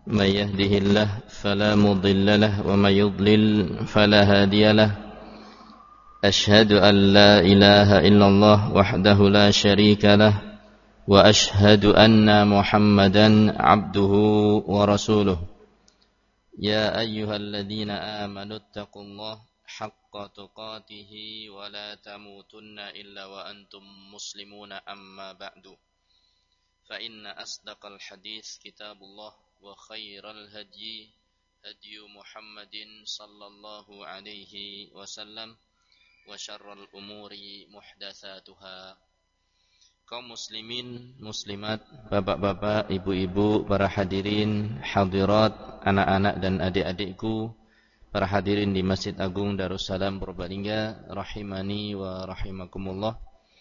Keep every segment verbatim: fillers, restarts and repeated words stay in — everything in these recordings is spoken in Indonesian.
من يهده الله فلا مضل له ومن يضلل فلا هادي له أشهد أن لا إله إلا الله وحده لا شريك له وأشهد أن محمدا عبده ورسوله يا أيها الذين آمنوا اتقوا الله حق تقاته ولا تموتن إلا وأنتم مسلمون أما بعد فإن أصدق الحديث كتاب الله وخير الهدي هدي محمد صلى الله عليه وسلم وشر الأمور محدثاتها. Kaum muslimin, muslimat, bapak-bapak, ibu-ibu, para hadirin, hadirat, anak-anak dan adik-adikku, para hadirin di Masjid Agung Darussalam Purbalingga, rahimani wa rahimakumullah,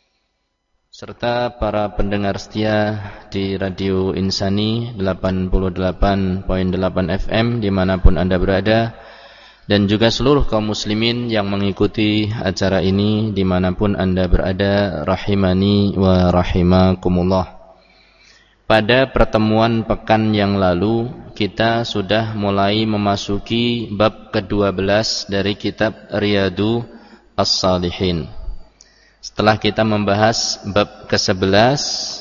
serta para pendengar setia di Radio Insani delapan puluh delapan koma delapan F M dimanapun Anda berada, dan juga seluruh kaum muslimin yang mengikuti acara ini dimanapun Anda berada, rahimani wa rahimakumullah. Pada pertemuan pekan yang lalu kita sudah mulai memasuki bab kedua belas dari kitab Riyadu As-Salihin. Setelah kita membahas bab kesebelas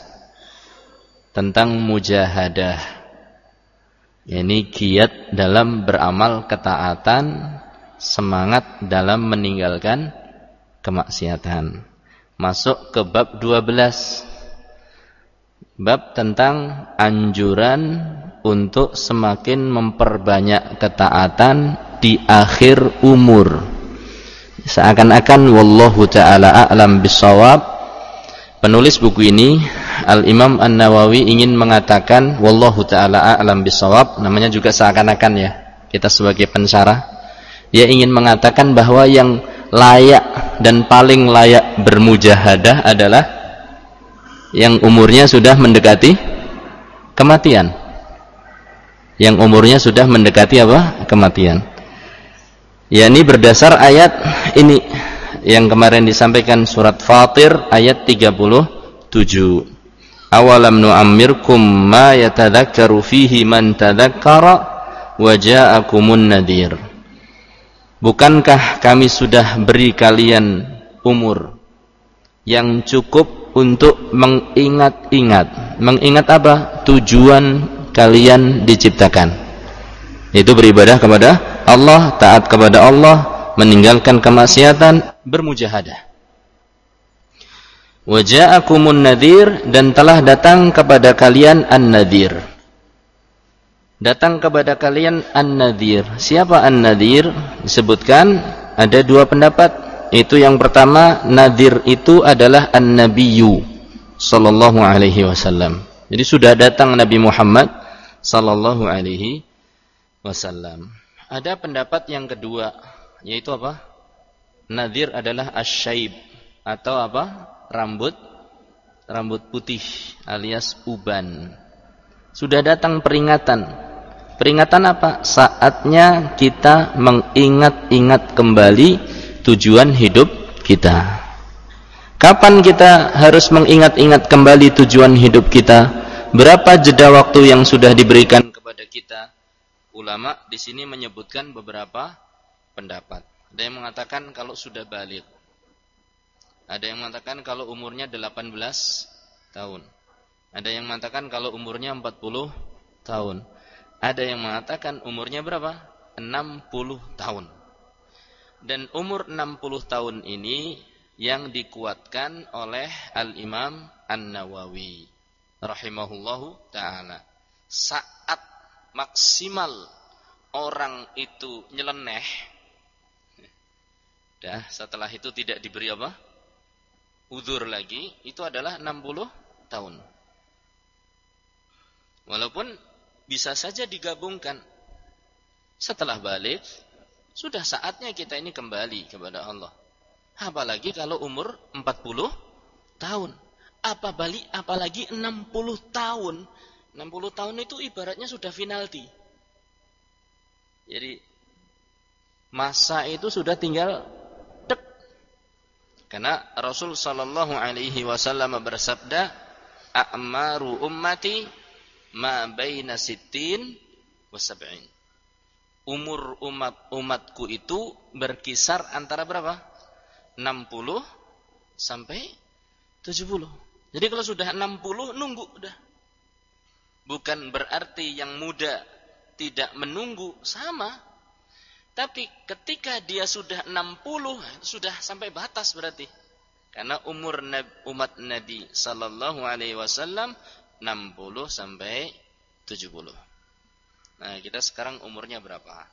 tentang mujahadah, yakni giat dalam beramal ketaatan, semangat dalam meninggalkan kemaksiatan. Masuk ke bab dua belas, bab tentang anjuran untuk semakin memperbanyak ketaatan di akhir umur. Seakan-akan wallahu ta'ala a'lam bissawab, penulis buku ini Al-Imam An-Nawawi ingin mengatakan wallahu ta'ala a'lam bissawab, namanya juga seakan-akan ya, kita sebagai pensyarah, dia ingin mengatakan bahwa yang layak dan paling layak bermujahadah adalah yang umurnya sudah mendekati kematian. Yang umurnya sudah mendekati apa? Kematian. Ya, ini berdasar ayat ini yang kemarin disampaikan, surat Fatir ayat tiga puluh tujuh. Awalam nu'ammirkum ma yatadhakkaru fihi man tadhakkara wa ja'akumun nadhir. Bukankah kami sudah beri kalian umur yang cukup untuk mengingat-ingat. Mengingat apa? Tujuan kalian diciptakan, yaitu beribadah kepada Allah, taat kepada Allah, meninggalkan kemaksiatan, bermujahadah. Wa ja'akumun nadhir, dan telah datang kepada kalian an-nadhir. Datang kepada kalian an-nadhir. Siapa an-nadhir? Disebutkan ada dua pendapat. Itu yang pertama, nadhir itu adalah an-nabiyyu sallallahu alaihi wasallam. Jadi sudah datang Nabi Muhammad sallallahu alaihi wasallam. Ada pendapat yang kedua, yaitu apa? Nadhir adalah asyaib, atau apa? Rambut rambut putih alias uban. Sudah datang peringatan. Peringatan apa? Saatnya kita mengingat-ingat kembali tujuan hidup kita. Kapan kita harus mengingat-ingat kembali tujuan hidup kita? Berapa jeda waktu yang sudah diberikan kepada kita? Ulama di sini menyebutkan beberapa pendapat. Ada yang mengatakan kalau sudah baligh. Ada yang mengatakan kalau umurnya delapan belas tahun. Ada yang mengatakan kalau umurnya empat puluh tahun. Ada yang mengatakan umurnya berapa? enam puluh tahun. Dan umur enam puluh tahun ini yang dikuatkan oleh Al-Imam An-Nawawi rahimahullahu ta'ala. Saat maksimal orang itu nyeleneh, dah setelah itu tidak diberi apa? Udzur lagi, itu adalah enam puluh tahun. Walaupun bisa saja digabungkan. Setelah balik, sudah saatnya kita ini kembali kepada Allah. Apalagi kalau umur empat puluh tahun. Apa balik, apalagi enam puluh tahun. enam puluh tahun itu ibaratnya sudah finalti. Jadi masa itu sudah tinggal dek. Karena Rasul sallallahu alaihi wasallam bersabda, "A'maru ummati ma baina sittin wa sab'in. Umur umat umatku itu berkisar antara berapa? enam puluh sampai tujuh puluh. Jadi kalau sudah enam puluh nunggu udah. Bukan berarti yang muda tidak menunggu, sama. Tapi ketika dia sudah enam puluh sudah sampai batas berarti. Karena umur umat Nabi sallallahu alaihi wasallam enam puluh sampai tujuh puluh. Nah, kita sekarang umurnya berapa?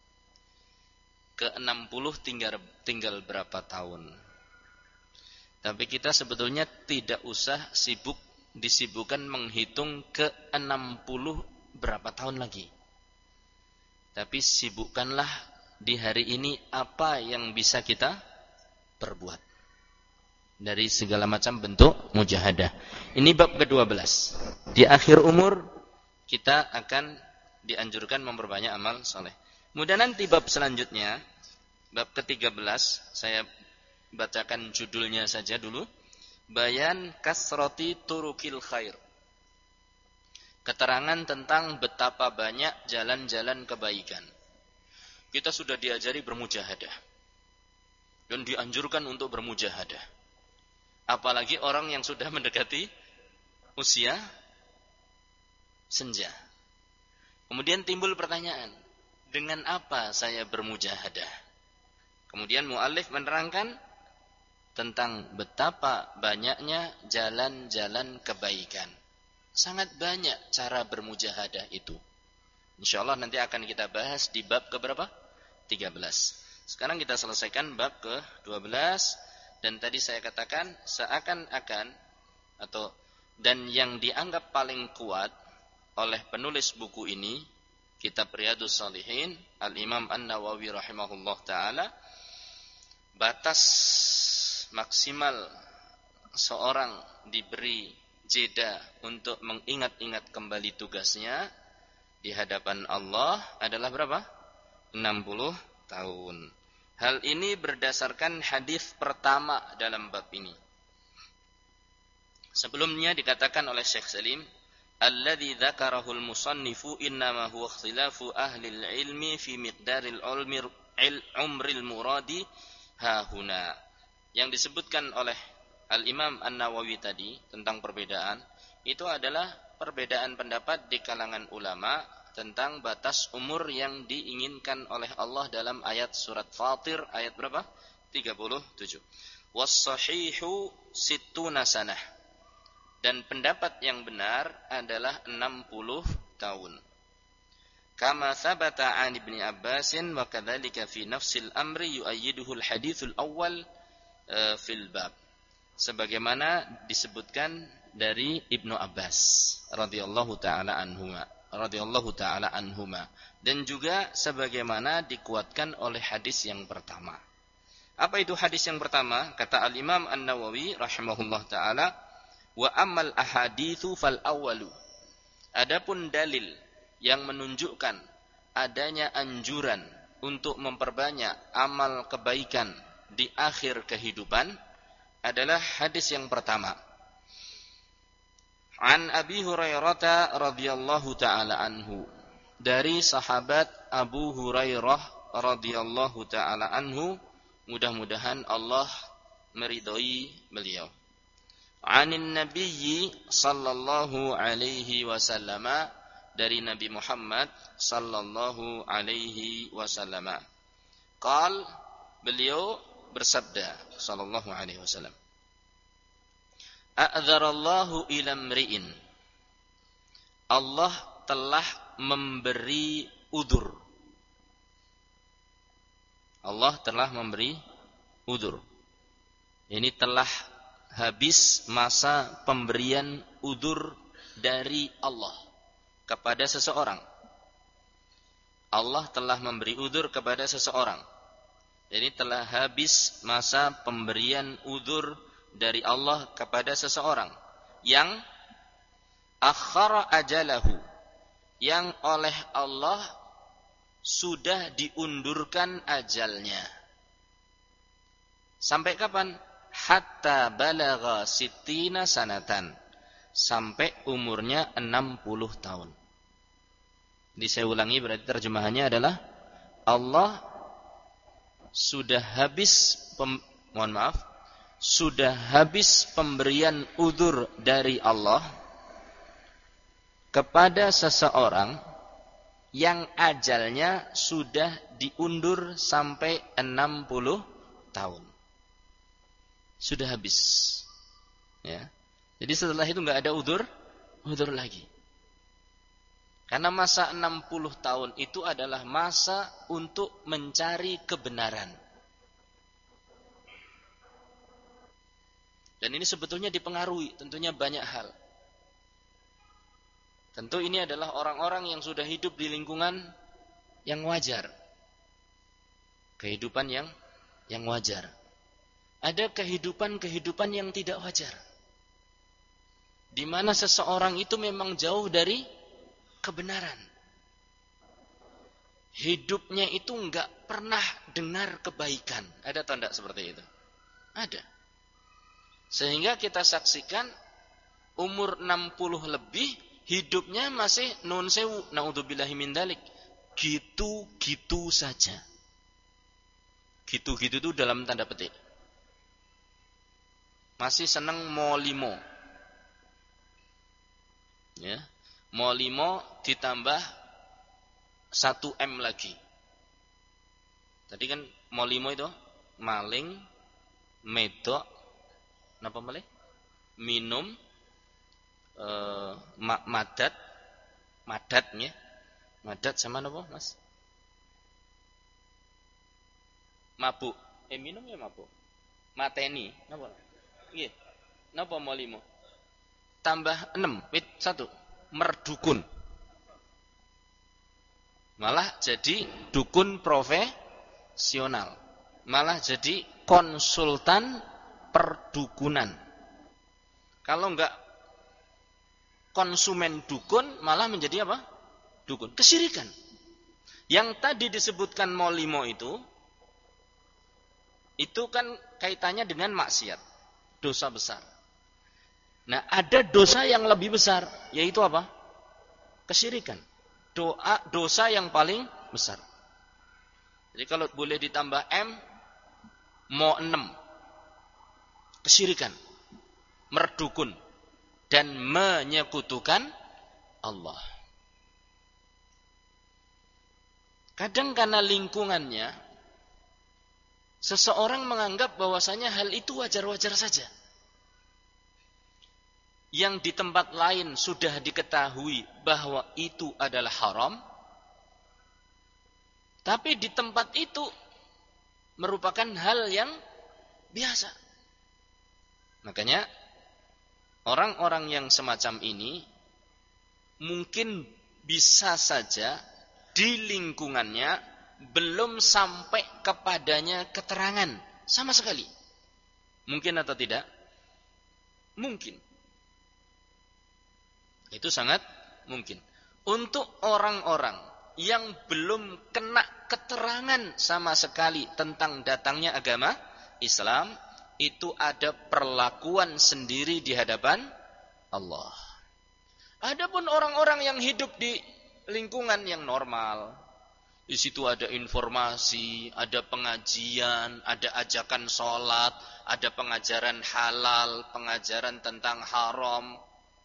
Ke enam puluh tinggal tinggal berapa tahun? Tapi kita sebetulnya tidak usah sibuk disibukkan menghitung ke enam puluh berapa tahun lagi. Tapi sibukkanlah di hari ini apa yang bisa kita perbuat dari segala macam bentuk mujahadah. Ini bab kedua belas. Di akhir umur kita akan dianjurkan memperbanyak amal soleh. Kemudian nanti bab selanjutnya, bab ketiga belas, saya bacakan judulnya saja dulu. Bayan kasroti turukil khair. Keterangan tentang betapa banyak jalan-jalan kebaikan. Kita sudah diajari bermujahadah. Dan dianjurkan untuk bermujahadah. Apalagi orang yang sudah mendekati usia senja. Kemudian timbul pertanyaan, dengan apa saya bermujahadah? Kemudian muallif menerangkan tentang betapa banyaknya jalan-jalan kebaikan. Sangat banyak cara bermujahadah itu. Insyaallah nanti akan kita bahas di bab keberapa? tiga belas. Sekarang kita selesaikan bab ke dua belas. Dan tadi saya katakan seakan-akan atau dan yang dianggap paling kuat oleh penulis buku ini, kitab Riyadhus Shalihin, Al-Imam An-Nawawi rahimahullah ta'ala, batas maksimal seorang diberi jeda untuk mengingat-ingat kembali tugasnya di hadapan Allah adalah berapa? enam puluh tahun. Hal ini berdasarkan hadis pertama dalam bab ini. Sebelumnya dikatakan oleh Syekh Salim, alladzi dzakarahu al-musannifu innama huwa ikhtilafu ahli al-ilmi fi miqdaril umril muradi ha huna. Yang disebutkan oleh Al-Imam An-Nawawi tadi tentang perbedaan, itu adalah perbedaan pendapat di kalangan ulama tentang batas umur yang diinginkan oleh Allah dalam ayat surat Fatir ayat berapa? tiga puluh tujuh. Was-sahihu sittuna sanah. Dan pendapat yang benar adalah enam puluh tahun. Kama thabata 'an Ibnu Abbasin wa kadzalika fi nafsil amri yu'ayyiduhu al-haditsul awwal uh, fil bab. Sebagaimana disebutkan dari Ibnu Abbas radhiyallahu taala anhuma radhiyallahu taala anhuma dan juga sebagaimana dikuatkan oleh hadis yang pertama. Apa itu hadis yang pertama? Kata Al-Imam An-Nawawi rahimahullah taala, wa ammal ahaditsu fal awwalu. Adapun dalil yang menunjukkan adanya anjuran untuk memperbanyak amal kebaikan di akhir kehidupan adalah hadis yang pertama. An Abi Hurairah radhiyallahu taala anhu, dari sahabat Abu Hurairah radhiyallahu taala anhu, mudah-mudahan Allah meridhai beliau. Anin Nabiyyi sallallahu alaihi wasallam, dari Nabi Muhammad sallallahu alaihi wasallam. Qal, beliau bersabda sallallahu alaihi wasallam, a'dzarallahu ila mri'in. Allah telah memberi udzur. Allah telah memberi udzur. Ini telah habis masa pemberian udzur dari Allah kepada seseorang. Allah telah memberi udzur kepada seseorang. Jadi telah habis masa pemberian udzur dari Allah kepada seseorang yang akhara ajalahu, yang oleh Allah sudah diundurkan ajalnya. Sampai kapan? Hatta balagha sittina sanatan, sampai umurnya enam puluh tahun. Jadi saya ulangi, berarti terjemahannya adalah Allah sudah habis pem, mohon maaf, sudah habis pemberian udzur dari Allah kepada seseorang yang ajalnya sudah diundur sampai enam puluh tahun. Sudah habis. Ya. Jadi setelah itu enggak ada udzur, udzur lagi. Karena masa enam puluh tahun itu adalah masa untuk mencari kebenaran. Dan ini sebetulnya dipengaruhi tentunya banyak hal. Tentu ini adalah orang-orang yang sudah hidup di lingkungan yang wajar. Kehidupan yang yang wajar. Ada kehidupan-kehidupan yang tidak wajar. Di mana seseorang itu memang jauh dari kebenaran. Hidupnya itu enggak pernah dengar kebaikan. Ada tanda seperti itu? Ada. Sehingga kita saksikan umur enam puluh lebih, hidupnya masih nun sewu, naudzubillahi min dzalik. Gitu-gitu saja. Gitu-gitu itu dalam tanda petik. Masih senang molimo. Ya. Molimo ditambah satu M lagi. Tadi kan molimo itu maling, medok, napa malih? Minum, e, madat, madatnya, madat sama napa, Mas? Mabuk, eh minum ya mabuk. Mateni, napa? Nggih. Napa molimo? Tambah enam, wit satu. Merdukun. Malah jadi dukun profesional. Malah jadi konsultan perdukunan. Kalau enggak konsumen dukun, malah menjadi apa? Dukun. Kesyirikan. Yang tadi disebutkan molimo itu, itu kan kaitannya dengan maksiat. Dosa besar. Nah, ada dosa yang lebih besar, yaitu apa? Kesyirikan. Doa dosa yang paling besar. Jadi kalau boleh ditambah M, mau enam. Kesyirikan, merdukun, dan menyekutukan Allah. Kadang karena lingkungannya, seseorang menganggap bahwasanya hal itu wajar-wajar saja. Yang di tempat lain sudah diketahui bahwa itu adalah haram, tapi di tempat itu merupakan hal yang biasa. Makanya orang-orang yang semacam ini mungkin bisa saja di lingkungannya belum sampai kepadanya keterangan sama sekali. Mungkin atau tidak? Mungkin. Itu sangat mungkin. Untuk orang-orang yang belum kena keterangan sama sekali tentang datangnya agama Islam, itu ada perlakuan sendiri di hadapan Allah. Adapun orang-orang yang hidup di lingkungan yang normal, di situ ada informasi, ada pengajian, ada ajakan sholat, ada pengajaran halal, pengajaran tentang haram.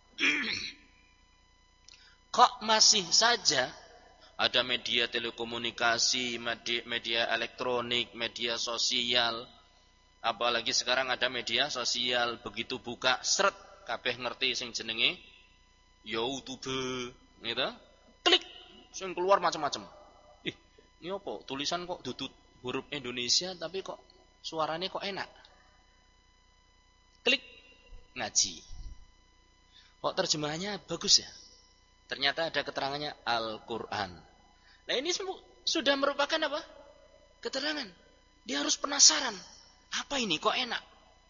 Kok masih saja ada media telekomunikasi, media, media elektronik, media sosial, apalagi sekarang ada media sosial, begitu buka seret kabeh ngerti sing jenenge YouTube, gitu. Klik, sing keluar macam-macam. Ih, ini apa? Tulisan kok dudut huruf Indonesia tapi kok suaranya kok enak. Klik, ngaji. Kok terjemahannya bagus ya? Ternyata ada keterangannya Al-Quran. Nah ini sudah merupakan apa? Keterangan. Dia harus penasaran. Apa ini? Kok enak?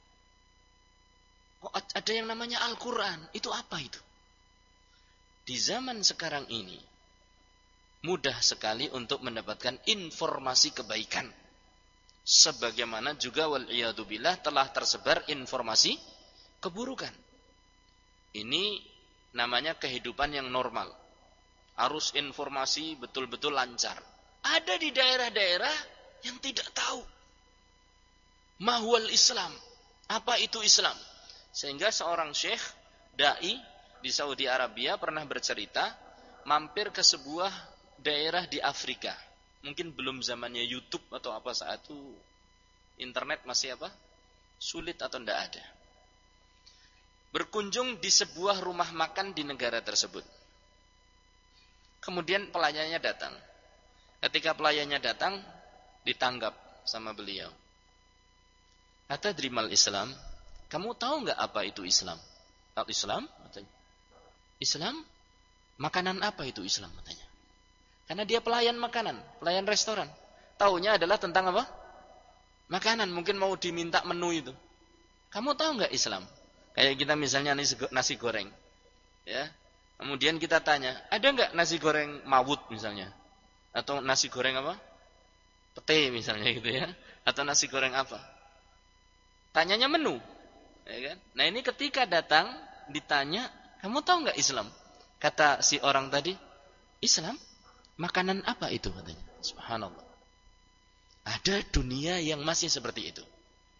Kok ada yang namanya Al-Quran? Itu apa itu? Di zaman sekarang ini, mudah sekali untuk mendapatkan informasi kebaikan. Sebagaimana juga wal'iyadzubillah telah tersebar informasi keburukan. Ini namanya kehidupan yang normal. Arus informasi betul-betul lancar. Ada di daerah-daerah yang tidak tahu mahwal Islam, apa itu Islam. Sehingga seorang syekh dai di Saudi Arabia pernah bercerita mampir ke sebuah daerah di Afrika. Mungkin belum zamannya YouTube atau apa, saat itu internet masih apa? Sulit atau tidak ada. Berkunjung di sebuah rumah makan di negara tersebut. Kemudian pelayannya datang. Ketika pelayannya datang, ditanggap sama beliau. Atadri mal Islam? Kamu tahu nggak apa itu Islam? Al-Islam? Katanya. Islam? Makanan apa itu Islam? Katanya. Karena dia pelayan makanan, pelayan restoran. Taunya adalah tentang apa? Makanan. Mungkin mau diminta menu itu. Kamu tahu nggak Islam? Kayak kita misalnya nasi goreng. Ya. Kemudian kita tanya, ada nggak nasi goreng mawut misalnya? Atau nasi goreng apa? Pete misalnya gitu ya. Atau nasi goreng apa? Tanyanya menu. Ya kan? Nah ini ketika datang, ditanya, kamu tahu nggak Islam? Kata si orang tadi, Islam? Makanan apa itu? Katanya. Subhanallah. Ada dunia yang masih seperti itu.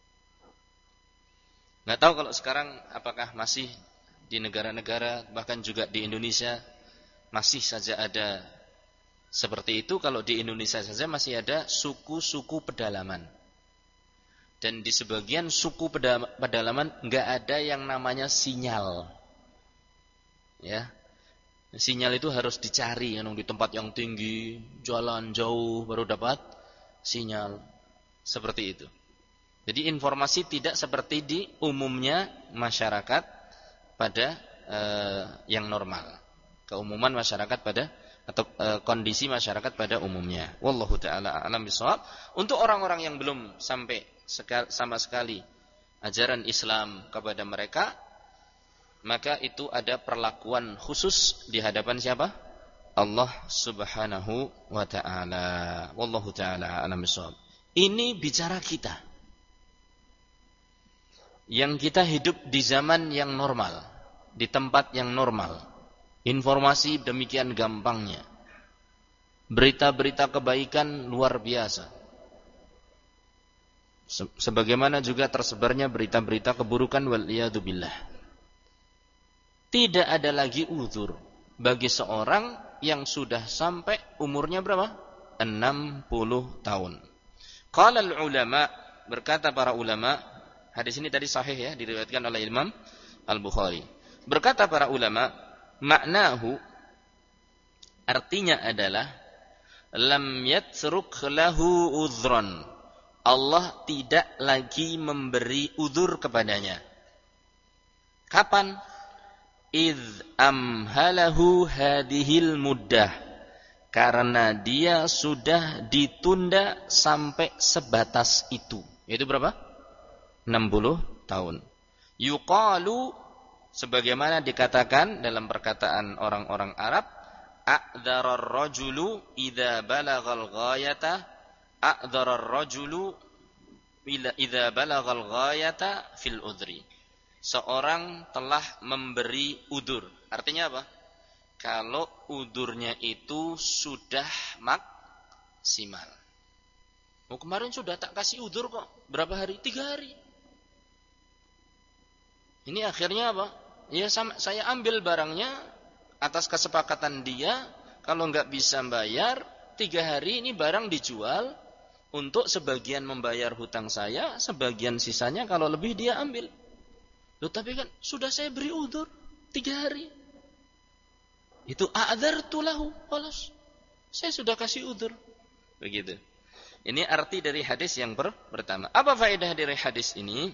Nggak tahu kalau sekarang apakah masih di negara-negara, bahkan juga di Indonesia masih saja ada seperti itu. Kalau di Indonesia saja masih ada suku-suku pedalaman. Dan di sebagian suku pedalaman nggak ada yang namanya sinyal. Ya. Sinyal itu harus dicari yang di tempat yang tinggi, jalan jauh baru dapat sinyal. Seperti itu. Jadi informasi tidak seperti di umumnya masyarakat pada uh, yang normal, keumuman masyarakat pada atau uh, kondisi masyarakat pada umumnya. Wallahu taala a'lam bishawab. Untuk orang-orang yang belum sampai seka, sama sekali ajaran Islam kepada mereka, maka itu ada perlakuan khusus di hadapan siapa? Allah Subhanahu wa taala. Wallahu taala a'lam bishawab. Ini bicara kita. Yang kita hidup di zaman yang normal, di tempat yang normal. Informasi demikian gampangnya. Berita-berita kebaikan luar biasa. Sebagaimana juga tersebarnya berita-berita keburukan waliyadzubillah. Tidak ada lagi uzur bagi seorang yang sudah sampai umurnya berapa? enam puluh tahun. Qala al-ulama, berkata para ulama, hadis ini tadi sahih ya, diriwayatkan oleh Imam Al-Bukhari. Berkata para ulama, maknahu, artinya adalah lam yatruk lahu udhran. Allah tidak lagi memberi udzur kepadanya. Kapan? Idz amhalahu hadhil muddah. Karena dia sudah ditunda sampai sebatas itu. Yaitu berapa? enam puluh tahun. Yuqalu, sebagaimana dikatakan dalam perkataan orang-orang Arab, a'dharar rajulu idza balagal ghayata, a'dharar rajulu idza balagal ghayata fil udhri. Seorang telah memberi udur. Artinya apa? Kalau udurnya itu sudah maksimal. Oh, kemarin sudah tak kasih udur kok. Berapa hari? Tiga hari. Ini akhirnya apa? Ya sama, saya ambil barangnya atas kesepakatan dia. Kalau nggak bisa bayar, tiga hari ini barang dijual untuk sebagian membayar hutang saya, sebagian sisanya kalau lebih dia ambil. Loh, tapi kan sudah saya beri udzur tiga hari. Itu a'dzartu lahu, khalas. Saya sudah kasih udzur. Begitu. Ini arti dari hadis yang per pertama. Apa faedah dari hadis ini?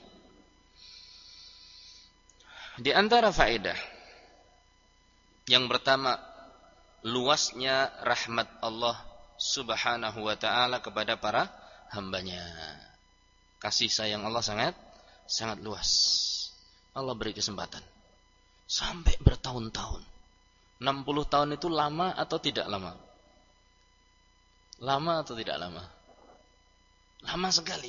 Di antara faedah yang pertama, luasnya rahmat Allah Subhanahu wa ta'ala kepada para hambanya. Kasih sayang Allah sangat sangat luas. Allah beri kesempatan sampai bertahun-tahun. enam puluh tahun itu lama atau tidak lama? Lama atau tidak lama? Lama sekali.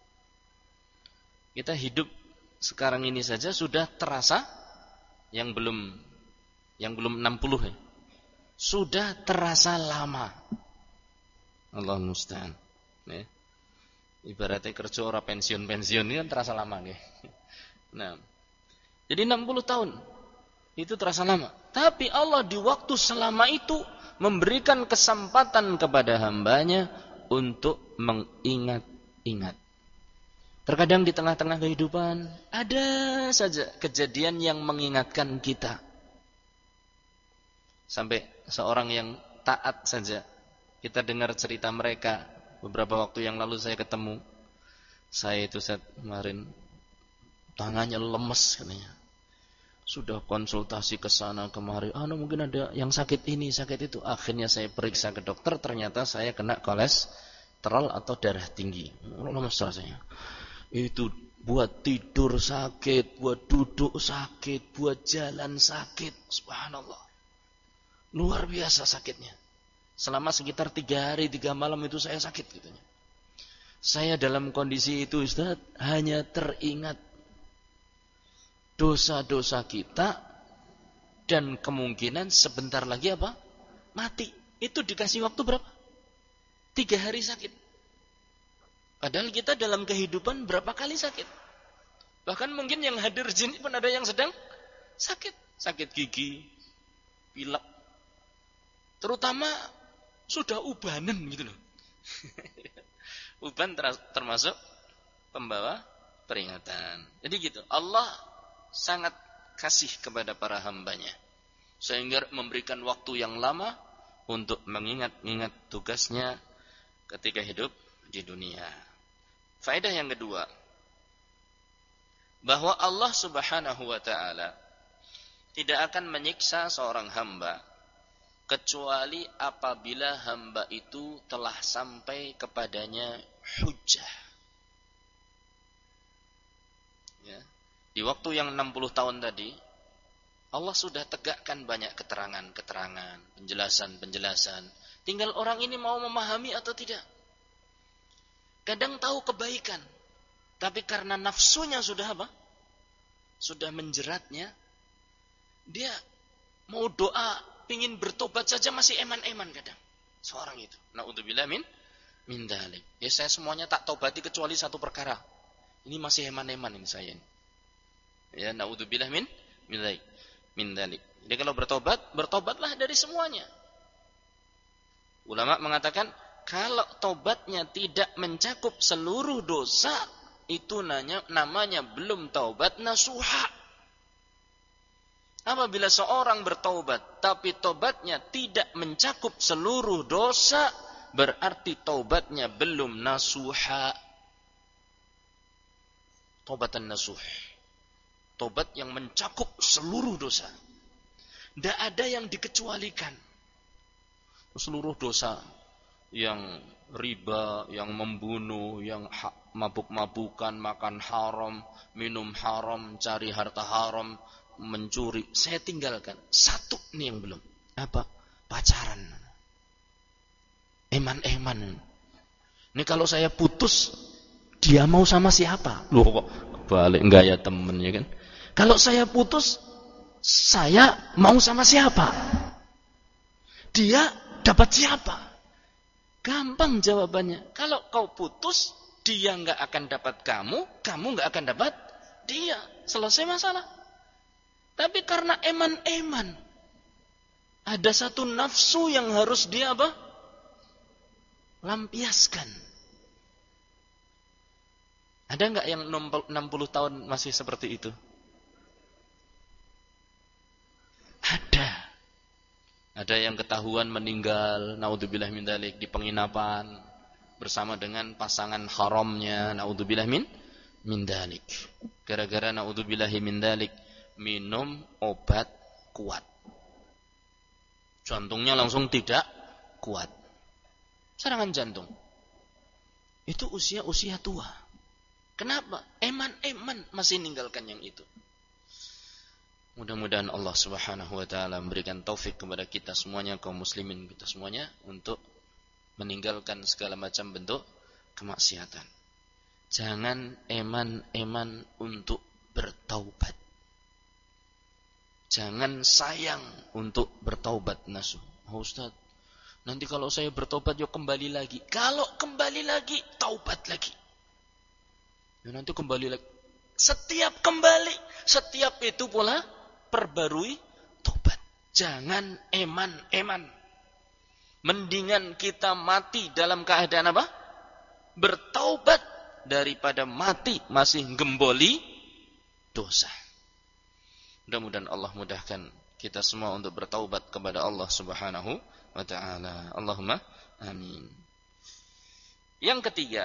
Kita hidup sekarang ini saja sudah terasa yang belum yang belum enam puluh ya. sudah terasa lama. Allah musta'an. Ya. Ibaratnya kerja orang pensiun-pensiun ini kan terasa lama. Ya. Nah, jadi enam puluh tahun itu terasa lama. Tapi Allah di waktu selama itu memberikan kesempatan kepada hambanya untuk mengingat-ingat. Terkadang di tengah-tengah kehidupan ada saja kejadian yang mengingatkan kita. Sampai seorang yang taat saja, kita dengar cerita mereka. Beberapa waktu yang lalu saya ketemu, saya itu saat kemarin tangannya lemes katanya. Sudah konsultasi ke sana kemari, ah mungkin ada yang sakit ini, sakit itu. Akhirnya saya periksa ke dokter, ternyata saya kena kolesterol atau darah tinggi. Lemes rasanya. Itu buat tidur sakit, buat duduk sakit, buat jalan sakit. Subhanallah. Luar biasa sakitnya. Selama sekitar tiga hari, tiga malam itu saya sakit gitu. Saya dalam kondisi itu Ustaz hanya teringat dosa-dosa kita dan kemungkinan sebentar lagi apa? Mati. Itu dikasih waktu berapa? Tiga hari sakit. Padahal kita dalam kehidupan berapa kali sakit? Bahkan mungkin yang hadir di sini pun ada yang sedang sakit. Sakit gigi, pilek. Terutama sudah ubanan gitu loh. Uban termasuk pembawa peringatan. Jadi gitu. Allah sangat kasih kepada para hambanya. Sehingga memberikan waktu yang lama untuk mengingat-ingat tugasnya ketika hidup di dunia. Faedah yang kedua, bahwa Allah Subhanahu wa ta'ala tidak akan menyiksa seorang hamba kecuali apabila hamba itu telah sampai kepadanya hujjah. Ya. Di waktu yang enam puluh tahun tadi, Allah sudah tegakkan banyak keterangan-keterangan, penjelasan-penjelasan. Tinggal orang ini mau memahami atau tidak. Kadang tahu kebaikan, tapi karena nafsunya sudah apa? Sudah menjeratnya, dia mau doa, pingin bertobat saja masih eman-eman kadang. Seorang itu. Na'udzubillah min min dzalik. Ya saya semuanya tak taubati kecuali satu perkara. Ini masih eman-eman ini saya ini. Ya na'udzubillah min min dzalik. Min dzalik. Jadi kalau bertobat, bertobatlah dari semuanya. Ulama mengatakan kalau tobatnya tidak mencakup seluruh dosa, itu nanya, namanya belum taubat nasuha. Apabila seorang bertaubat, tapi taubatnya tidak mencakup seluruh dosa, berarti taubatnya belum nasuha. Taubatan nasuh. Taubat yang mencakup seluruh dosa. Tidak ada yang dikecualikan. Seluruh dosa. Yang riba, yang membunuh, yang mabuk-mabukan, makan haram, minum haram, cari harta haram, mencuri, saya tinggalkan. Satu nih yang belum. Apa? Pacaran. Eman-eman. Ini kalau saya putus, dia mau sama siapa? Loh kok balik enggak ya temen ya kan? Kalau saya putus, saya mau sama siapa? Dia dapat siapa? Gampang jawabannya. Kalau kau putus, dia enggak akan dapat kamu, kamu enggak akan dapat dia. Selesai masalah. Tapi karena eman-eman, ada satu nafsu yang harus dia apa? Lampiaskan. Ada enggak yang enam puluh tahun masih seperti itu? Ada. Ada yang ketahuan meninggal, naudzubillah min dzalik, di penginapan bersama dengan pasangan haramnya, naudzubillah min min dzalik. Gara-gara naudzubillah min dzalik minum obat kuat. Jantungnya langsung tidak kuat. Serangan jantung. Itu usia-usia tua. Kenapa? Eman-eman masih ninggalkan yang itu. Mudah-mudahan Allah Subhanahu wa taala memberikan taufik kepada kita semuanya, kaum muslimin kita semuanya, untuk meninggalkan segala macam bentuk kemaksiatan. Jangan eman-eman untuk bertaubat. Jangan sayang untuk bertaubat nasuh. Oh, Ustaz, nanti kalau saya bertobat yuk kembali lagi. Kalau kembali lagi, taubat lagi. Ya, nanti kembali lagi. Setiap kembali, setiap itu pula perbarui tobat. Jangan eman-eman. Mendingan kita mati dalam keadaan apa? Bertaubat daripada mati masih gemboli dosa. Mudah-mudahan Allah mudahkan kita semua untuk bertaubat kepada Allah Subhanahu wa ta'ala. Allahumma amin. Yang ketiga,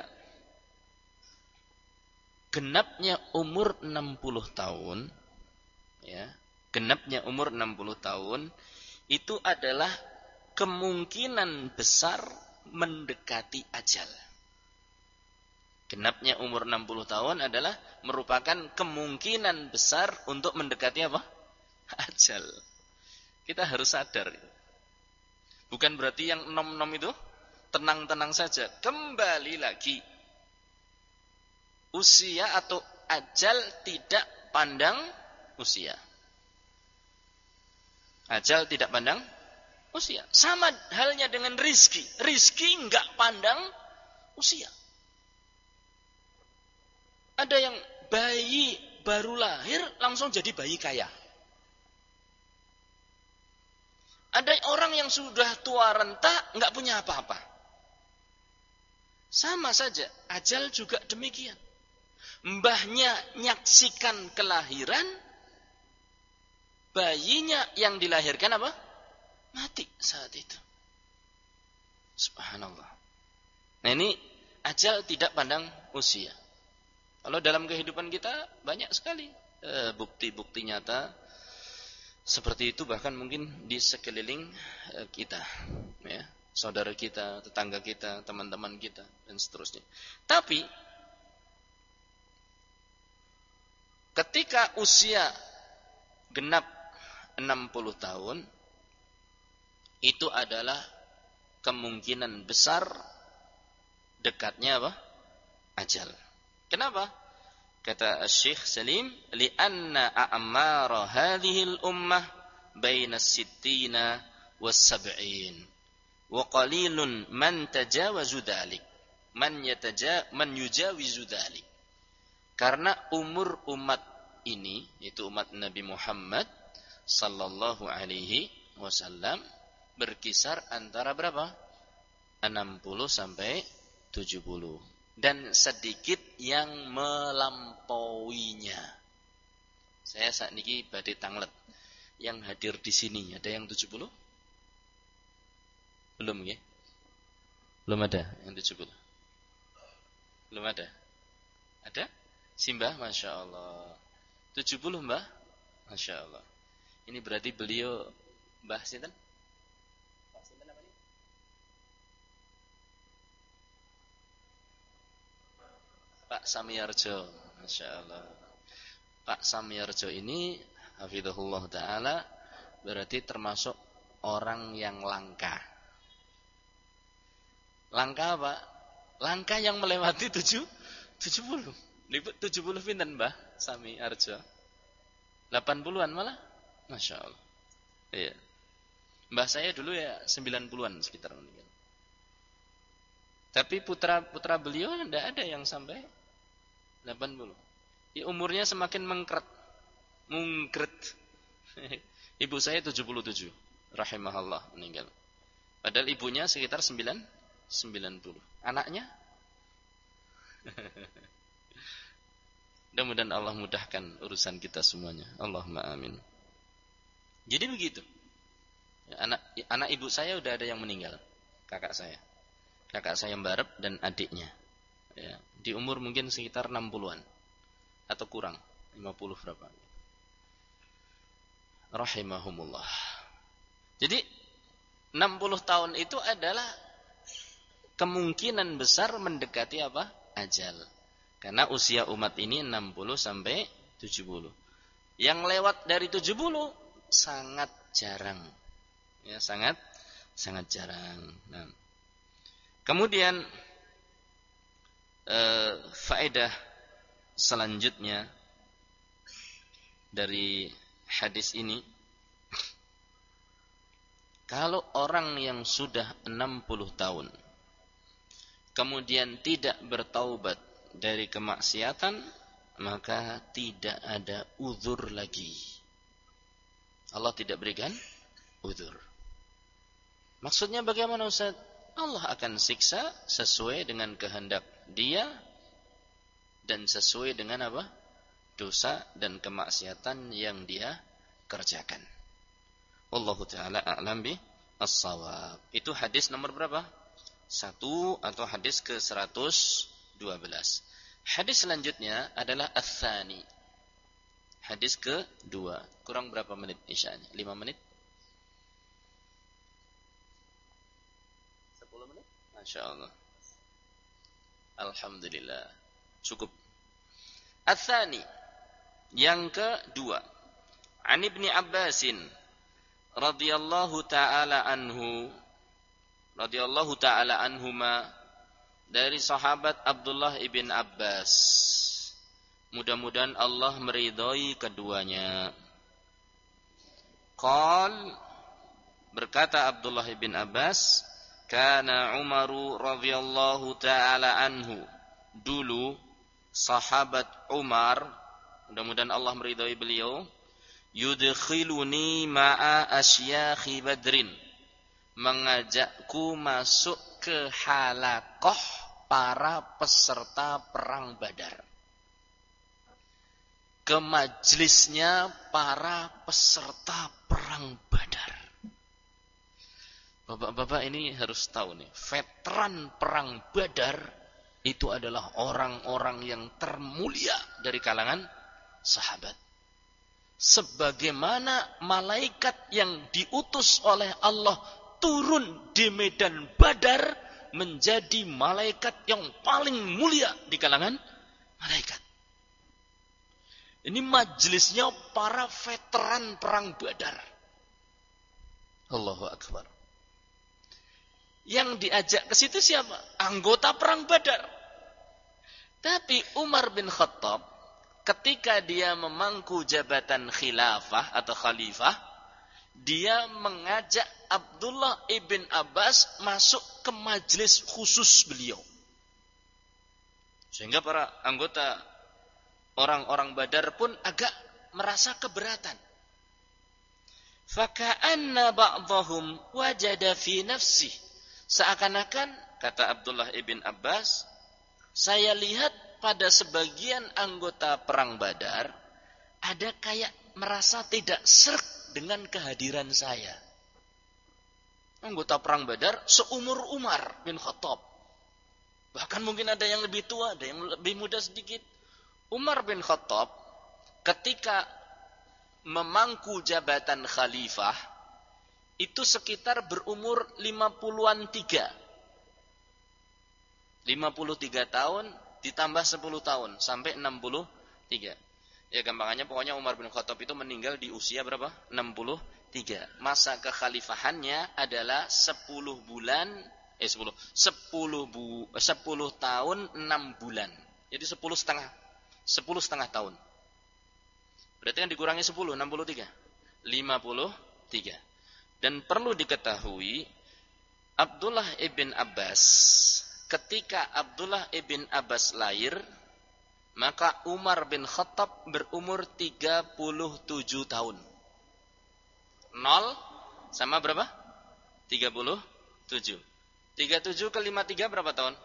genapnya umur enam puluh tahun, ya, genapnya umur enam puluh tahun itu adalah kemungkinan besar mendekati ajal. Genapnya umur enam puluh tahun adalah merupakan kemungkinan besar untuk mendekati apa? Ajal. Kita harus sadar. Bukan berarti yang nom-nom itu tenang-tenang saja. Kembali lagi. Usia atau ajal tidak pandang usia. Ajal tidak pandang usia. Sama halnya dengan rizki. Rizki enggak pandang usia. Ada yang bayi baru lahir langsung jadi bayi kaya. Ada orang yang sudah tua renta enggak punya apa-apa. Sama saja, ajal juga demikian. Mbahnya nyaksikan kelahiran, bayinya yang dilahirkan apa? Mati saat itu. Subhanallah. Nah ini ajal tidak pandang usia. Kalau dalam kehidupan kita banyak sekali e, bukti-bukti nyata seperti itu, bahkan mungkin di sekeliling e, kita, ya, saudara kita, tetangga kita, teman-teman kita, dan seterusnya. Tapi ketika usia genap enam puluh tahun, itu adalah kemungkinan besar dekatnya apa? Ajal. Kenapa? Kata Syekh Salim, li'anna a'mara hadhil ummah baina sittina was sab'in wa qalilun man tajawazu dzalik man yataja man yujawizu dzalik. Karena umur umat ini, yaitu umat Nabi Muhammad sallallahu alaihi wasallam, berkisar antara berapa? enam puluh sampai tujuh puluh. Dan sedikit yang melampauinya. Saya saat ini badai tanglet. Yang hadir di sini ada yang tujuh puluh? Belum ya? Belum ada yang tujuh puluh. Belum ada. Ada? Simbah, Masya Allah. tujuh puluh mbah? Masya Allah. Ini berarti beliau Mbah Sinten? Pak Samiyarjo, Masya Allah. Pak Samiyarjo ini, hafidhahullah ta'ala, berarti termasuk orang yang langka. Langka apa? Langka yang melewati tujuh, tujuh puluh. tujuh puluh pinten Mbah Samiyarjo? delapan puluhan malah? Masya Allah. Iya. Mbah saya dulu ya sembilan puluhan sekitar meninggal. Tapi putra-putra beliau tidak ada yang sampai delapan puluh. Ya, umurnya semakin mengkret. Mungkret. Ibu saya tujuh puluh tujuh. Rahimahullah meninggal. Padahal ibunya sekitar sembilan, sembilan puluh. Anaknya? Mudah-mudahan Allah mudahkan urusan kita semuanya. Allahumma amin. Jadi begitu. Ya, anak, anak ibu saya udah ada yang meninggal. Kakak saya. Kakak saya mbarep dan adiknya, ya, di umur mungkin sekitar enam puluhan atau kurang, lima puluh berapa. Rahimahumullah. Jadi enam puluh tahun itu adalah kemungkinan besar mendekati apa? Ajal. Karena usia umat ini enam puluh sampai tujuh puluh. Yang lewat dari tujuh puluh sangat jarang. Ya, sangat sangat jarang. Nah, kemudian eh, faedah selanjutnya dari hadis ini, Kalau orang yang sudah enam puluh tahun kemudian tidak bertaubat dari kemaksiatan, maka tidak ada uzur lagi. Allah tidak berikan uzur. Maksudnya bagaimana Ustaz? Allah akan siksa sesuai dengan kehendak Dia dan sesuai dengan apa? Dosa dan kemaksiatan yang dia kerjakan. Wallahu ta'ala a'lam bi as-shawab. Itu hadis nomor berapa? Satu atau hadis ke seratus dua belas. Hadis selanjutnya adalah ats-tsani. Hadis ke dua. Kurang berapa menit isya'nya? lima menit? sepuluh menit? Masya Allah. Alhamdulillah. Cukup. Ats-tsani. Yang kedua. An Ibni Abbasin radhiyallahu ta'ala anhu radhiyallahu ta'ala anhuma, dari sahabat Abdullah ibn Abbas, mudah-mudahan Allah meridhai keduanya. Qal, berkata Abdullah ibn Abbas, kana Umaru radhiyallahu ta'ala anhu, dulu sahabat Umar, mudah-mudahan Allah meridhai beliau, yudkhiluni ma'a asyakhi Badrin, mengajakku masuk ke halaqah para peserta perang Badar, ke majelisnya para peserta perang Badar. Bapak-bapak ini harus tahu nih, veteran perang Badar itu adalah orang-orang yang termulia dari kalangan sahabat. Sebagaimana malaikat yang diutus oleh Allah turun di medan Badar menjadi malaikat yang paling mulia di kalangan malaikat. Ini majelisnya para veteran perang Badar. Allahu Akbar. Yang diajak ke situ siapa? Anggota perang Badar. Tapi Umar bin Khattab ketika dia memangku jabatan khilafah atau khalifah, dia mengajak Abdullah ibn Abbas masuk ke majelis khusus beliau. Sehingga para anggota orang-orang Badar pun agak merasa keberatan. Faka'anna ba'dahum wajada fi nafsih. Seakan-akan, kata Abdullah ibn Abbas, saya lihat pada sebagian anggota perang Badar ada kayak merasa tidak sreg dengan kehadiran saya. Anggota perang Badar seumur Umar bin Khattab. Bahkan mungkin ada yang lebih tua, ada yang lebih muda sedikit. Umar bin Khattab ketika memangku jabatan khalifah itu sekitar berumur lima puluhan tiga. lima puluh tiga tahun ditambah sepuluh tahun sampai enam puluh tiga. Ya gampangannya pokoknya Umar bin Khattab itu meninggal di usia berapa? enam puluh tiga. Masa kekhalifahannya adalah sepuluh bulan eh sepuluh sepuluh bu, sepuluh tahun enam bulan. Jadi sepuluh setengah sepuluh setengah tahun. Berarti kan dikurangi sepuluh, enam puluh tiga. lima puluh tiga. Dan perlu diketahui Abdullah ibn Abbas, ketika Abdullah ibn Abbas lahir, maka Umar bin Khattab berumur tiga puluh tujuh tahun. Nol sama berapa? tiga puluh tujuh. tiga puluh tujuh ke lima puluh tiga berapa tahun?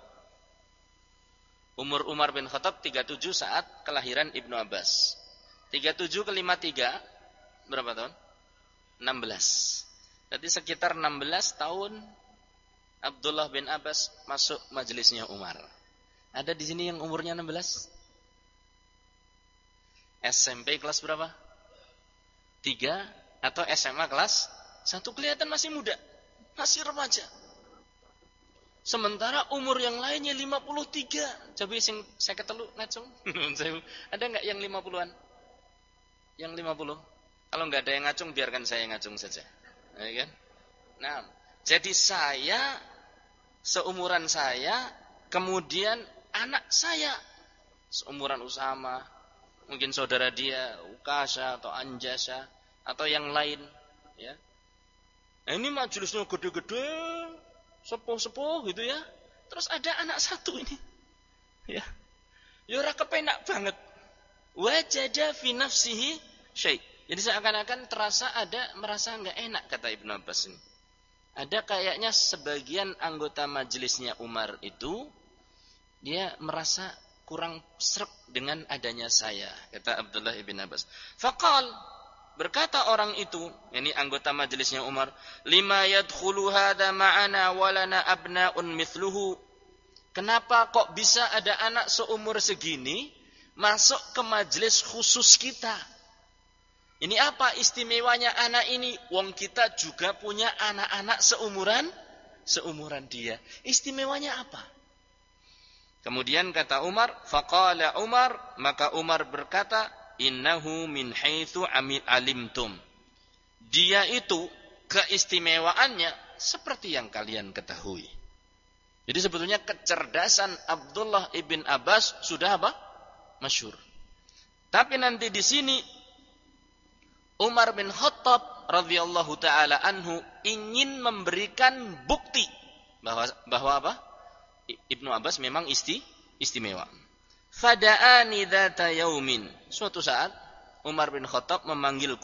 Umur Umar bin Khattab tiga puluh tujuh saat kelahiran Ibnu Abbas. tiga puluh tujuh ke lima puluh tiga berapa tahun? enam belas. Jadi sekitar enam belas tahun Abdullah bin Abbas masuk majelisnya Umar. Ada di sini yang umurnya enam belas? S M P kelas berapa? tiga atau S M A kelas satu, kelihatan masih muda, masih remaja. Sementara umur yang lainnya lima puluh tiga. Coba sing saya ketelu ngacung. Ada enggak yang lima puluhan? Yang lima puluh. Kalau enggak ada yang ngacung, biarkan saya ngacung saja. Ya kan? Nah, jadi saya seumuran saya, kemudian anak saya seumuran Usama, mungkin saudara dia Ukasha atau Anjasha atau yang lain, ya. Nah, ini majelisnya gede-gede, sepuh-sepuh gitu ya. Terus ada anak satu ini. Ya. Ya ora kepenak banget. Wajada fi nafsihi syai'. Jadi seakan-akan terasa ada merasa enggak enak kata Ibnu Abbas ini. Ada kayaknya sebagian anggota majelisnya Umar itu dia merasa kurang sreg dengan adanya saya, kata Abdullah ibn Abbas. Faqal, berkata orang itu, ini anggota majelisnya Umar, lima yadkhulu hadha ma'ana walana abna'un mithluhu. Kenapa kok bisa ada anak seumur segini masuk ke majelis khusus kita? Ini apa istimewanya anak ini? Wong kita juga punya anak-anak seumuran seumuran dia. Istimewanya apa? Kemudian kata Umar, faqala Umar, maka Umar berkata, innahu min haitsu amil alimtum. Dia itu keistimewaannya seperti yang kalian ketahui. Jadi sebetulnya kecerdasan Abdullah ibn Abbas sudah apa? Masyhur. Tapi nanti di sini Umar bin Khattab radhiyallahu taala anhu ingin memberikan bukti bahwa bahwa apa? Ibnu Abbas memang isti, istimewa. Fada'ani dzata yaumin. Suatu saat Umar bin Khattab memanggilku.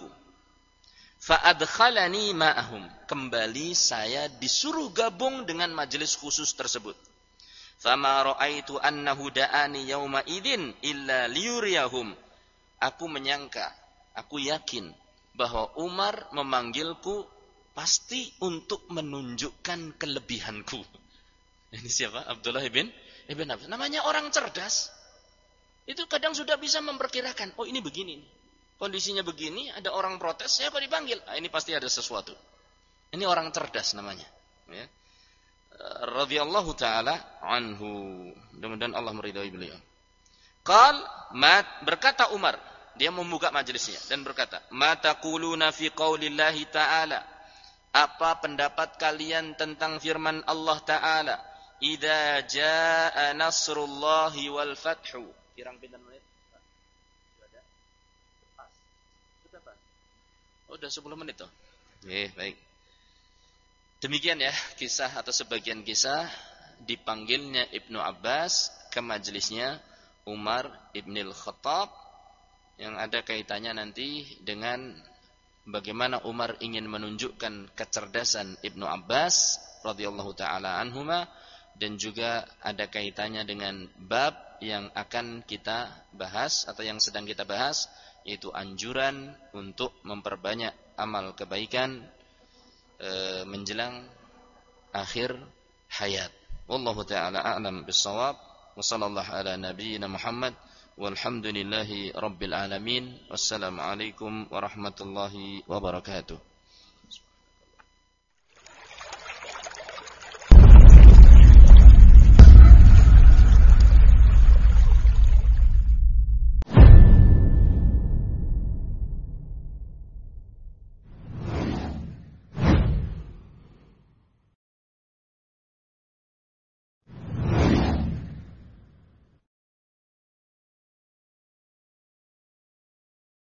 Fa'adkhalani ma'ahum. Kembali saya disuruh gabung dengan majelis khusus tersebut. Fama ra'aitu annahu da'ani yauma idzin illa liyuriyahum. Aku menyangka, aku yakin bahwa Umar memanggilku pasti untuk menunjukkan kelebihanku. Ini siapa? Abdullah ibn ibn Abbas. Namanya orang cerdas. Itu kadang sudah bisa memperkirakan, oh ini begini nih. Kondisinya begini, ada orang protes, saya kok dipanggil? Nah, ini pasti ada sesuatu. Ini orang cerdas namanya. Ya. Radhiyallahu taala anhu. Mudah-mudahan Allah meridhai beliau. Qal, mat berkata Umar, dia membuka majelisnya dan berkata, "Ma taquluna fi qaulillahi ta'ala?" Apa pendapat kalian tentang firman Allah Ta'ala? "Idza jaa nasrullahi wal fathu." Kirang pinten menit? Sudah. Pas. Sudah pas. Oh, sudah sepuluh menit toh. Oke, baik. Demikian ya kisah atau sebagian kisah dipanggilnya Ibnu Abbas ke majelisnya Umar ibnil Khattab, yang ada kaitannya nanti dengan bagaimana Umar ingin menunjukkan kecerdasan Ibnu Abbas radhiyallahu taala anhuma, dan juga ada kaitannya dengan bab yang akan kita bahas atau yang sedang kita bahas, yaitu anjuran untuk memperbanyak amal kebaikan e, menjelang akhir hayat. Wallahu taala a'lam bissawab. Wa sallallahu ala nabiyyina Muhammad walhamdulillahi rabbil alamin. Wassalamualaikum warahmatullahi wabarakatuh.